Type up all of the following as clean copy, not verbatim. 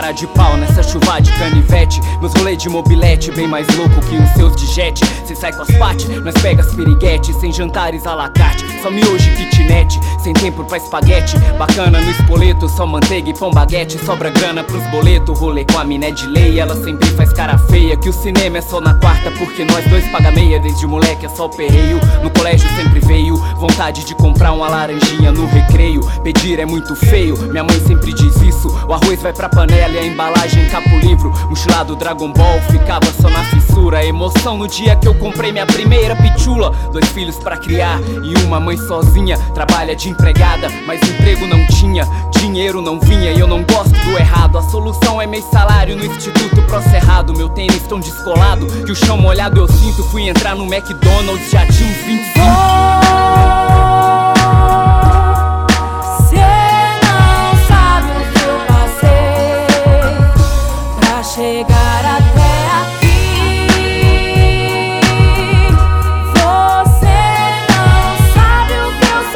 cara de pau nessa chuva de canivete. Meus rolês de mobilete, bem mais louco que os seus de jet. Cê sai com as pates, nós pega as piriguete. Sem jantares à la carte, só miojo e kitnet. Sem tempo pra espaguete, bacana no espoleto. Só manteiga e pão baguete, sobra grana pros boletos. Rolê com a mina é de lei, ela sempre faz cara feia. Que o cinema é só na quarta, porque nós dois paga meia. Desde moleque é só perreio, no colégio sempre veio vontade de comprar uma laranjinha no recreio. Pedir é muito feio, minha mãe sempre diz isso. O arroz vai pra panela e a embalagem capa o livro. Mochilado Dragon Ball ficava só na fissura. Emoção no dia que eu comprei minha primeira pitula. 2 filhos pra criar e uma mãe sozinha. Trabalha de empregada, mas emprego não tinha. Dinheiro não vinha e eu não gosto do errado. A solução é mês salário no Instituto Pro Cerrado. Meu tênis tão descolado que o chão molhado eu sinto. Fui entrar no McDonald's, já tinha uns 25. Cê não sabe o que eu passei pra chegar até aqui. Você não sabe o que eu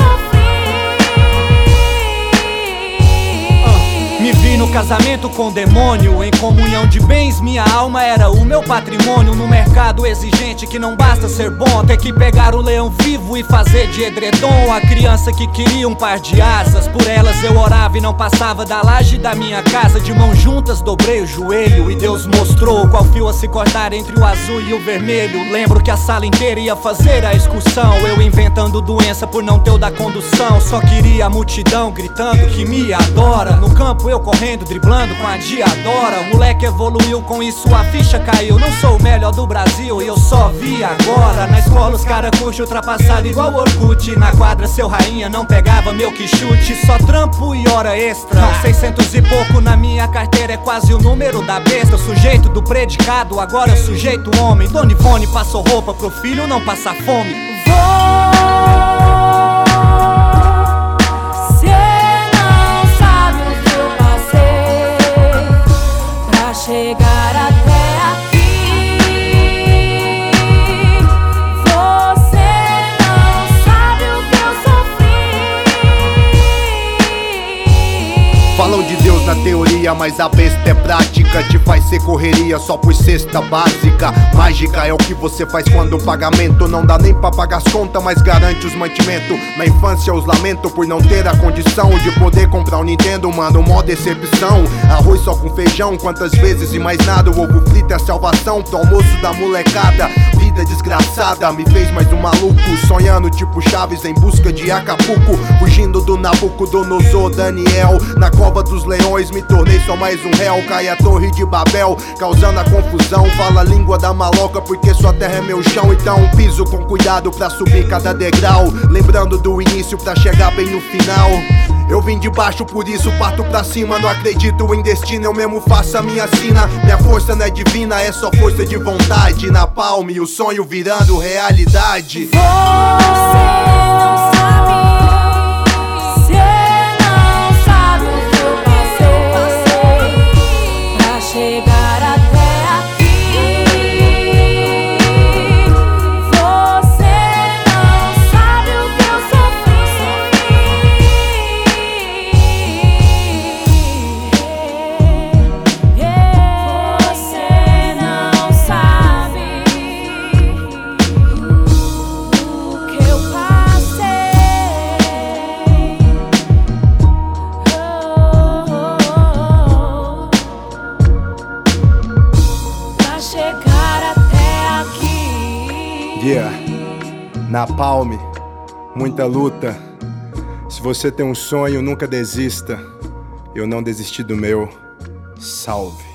sofri. Me vi no casamento com o demônio, em comunhão de bens, minha alma era o meu patrimônio. No mercado exigente que não basta ser bom, ter que pegar o leão vivo e fazer de edredom. A criança que queria um par de asas, por elas eu orava e não passava da laje da minha casa. De mãos juntas dobrei o joelho e Deus mostrou qual fio a se cortar entre o azul e o vermelho. Lembro que a sala inteira ia fazer a excursão, eu inventando doença por não ter o da condução. Só queria a multidão gritando que me adora. No campo eu correndo, driblando com a Diadora. O moleque evoluiu, com isso a ficha caiu. Não sou o melhor do Brasil e eu só vi agora. Na escola os cara curte ultrapassado igual Orkut. Na quadra seu rainha não pegava meu que chute. Só trampo e hora extra, 600 e pouco na minha carteira é quase o número da besta. O sujeito do predicado, agora é o sujeito homem. Dona Ivone passou roupa pro filho não passar fome. Cê não sabe o que eu passei pra chegar até aqui. Você não sabe o que eu sofri. Falam de Deus na teoria, mas a besta é prática. Te faz ser correria só por cesta básica. Mágica é o que você faz quando o pagamento não dá nem pra pagar as contas, mas garante os mantimentos. Na infância os lamento por não ter a condição de poder comprar um Nintendo, mano, mó decepção. Arroz só com feijão, quantas vezes e mais nada. O ovo frito é a salvação pro almoço da molecada. Vida desgraçada me fez mais um maluco, sonhando tipo Chaves em busca de Acapulco. Fugindo do Nabucodonosor Daniel. Na cova dos leões me tornei só mais um réu. Cai a torre de Babel, causando a confusão. Fala a língua da maloca porque sua terra é meu chão. Então piso com cuidado pra subir cada degrau, lembrando do início pra chegar bem no final. Eu vim de baixo, por isso parto pra cima. Não acredito em destino, eu mesmo faço a minha sina. Minha força não é divina, é só força de vontade. Na palma e o sonho virando realidade. Você não sabe, cê não sabe o que eu passei pra chegar até aqui. Você não sabe o que eu sofri. Você não sabe o que eu passei pra chegar até aqui. Yeah, na palme, muita luta. Se você tem um sonho, nunca desista. Eu não desisti do meu. Salve.